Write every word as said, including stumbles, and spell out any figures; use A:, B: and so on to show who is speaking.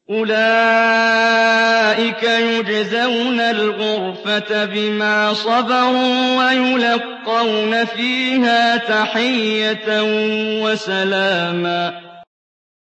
A: أُولَٰئِكَ يُجْزَوْنَ الْغُرْفَةَ بِمَا صَبَرُوا وَيُلَقَّوْنَ فِيهَا تَحِيَّةً وَسَلَامًا